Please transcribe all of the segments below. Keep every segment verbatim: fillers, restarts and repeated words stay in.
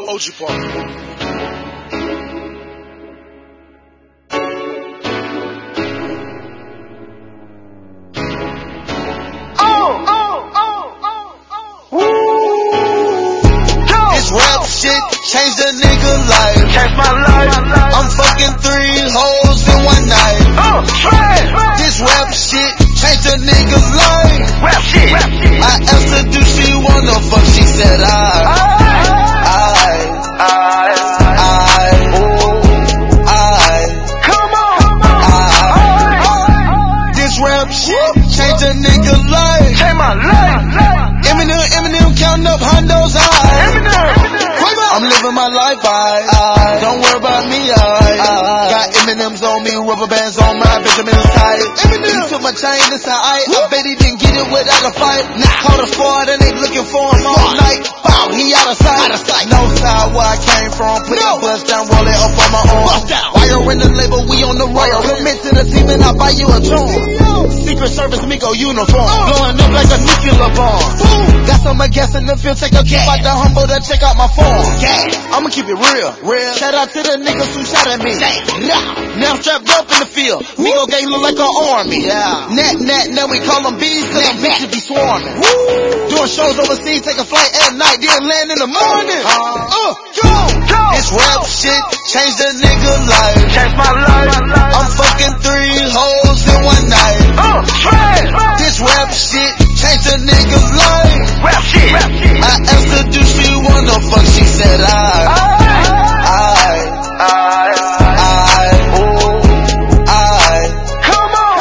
O G Park. Change the nigga life. Change my life. I'm fucking three hoes in one night. Oh, right. This rap shit changed the nigga's life. Rap shit. I asked her, do she wanna fuck? She said, I. I. I. I. Oh. I. Come on. I. This rap shit changed the nigga's life. Change my life. Eminem, Eminem counting up hundos. I. Eminem. I'm living my life, I, I don't worry about me, I, I got Eminems on me, rubber bands on my Benjamin's tight. Eminem, he took my chain inside, I, I bet he didn't get it without a fight. Nah, caught a fraud and they looking for him all night. Bow, he out of sight, out of sight. No side where I came from, put no. that bust down, roll it up on my arm. Bust down. Wire in the label, we on the wire. Commit to the team and I buy you a tune. Secret Service Migo uniform, uh. blowing up like a nuclear bomb. Boom. Got some gas in the field, take a trip out the humble to check out my phone. I'ma keep it real, real. Shout out to the niggas who shot at me. Damn. Now I'm strapped up in the field. Migo gang look like an army. Yeah. Nat, nat, now we call them bees, cause them bitches be swarming. Woo. Doing shows overseas, take a flight at night, then land in the morning. Uh, uh go, go. This rap shit changed the nigga life. Changed my life. I'm fucking three hoes in one night. Oh, right. This rap shit changed the nigga's life. Rap shit. I asked her, do she wanna fuck? She said, I. I. I. I. Oh. I. Come on.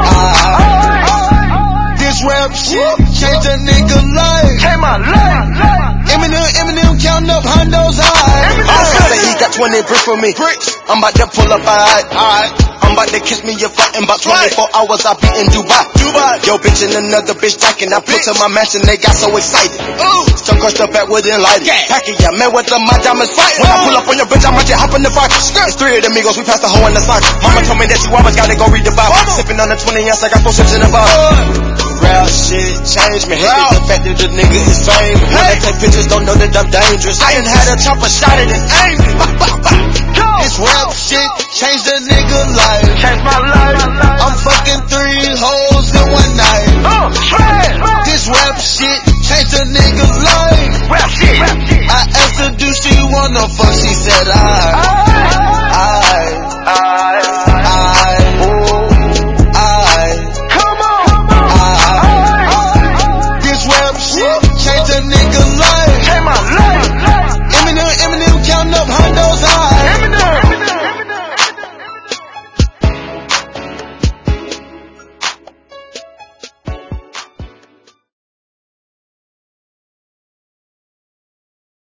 I. This rap shit changed the nigga's life. Change my life. Eminem, Eminem counting up hundos. I. Eminem. Say he got twenty bricks for me. Bricks. I'm about to pull up. Alright. Alright. I'm about to kiss me, you're fighting about twenty-four hours, I be in Dubai. Dubai. Yo, bitch and another bitch jacking. I put to my mansion, they got so excited. Ooh. Some crushed up back with it lighted. Yeah. Packing, yeah, man, with the my diamonds fighting. When I pull up on your bitch, I might just hop in the fire. It's three of the amigos, we passed the hoe in the socket. Mama told me that you always gotta go read the Bible. Sipping on the twenty ounce, I got four sips in the bottle. Real shit changed me. Hate the fact that the nigga is famous. When I take pictures, don't know that I'm dangerous. I ain't had a chopper shot it and aimed it. Bah, bah, bah. This rap shit changed the nigga life. Changed my life. I'm fucking three hoes in one night. Oh, right. This rap shit changed the nigga's life. Rap shit. I asked her, do she wanna fuck? She said, I. I. I. I. Oh. I. Come on. I. This rap shit changed the nigga's life. Change my life. Eminem, Eminem counting up hundos. I.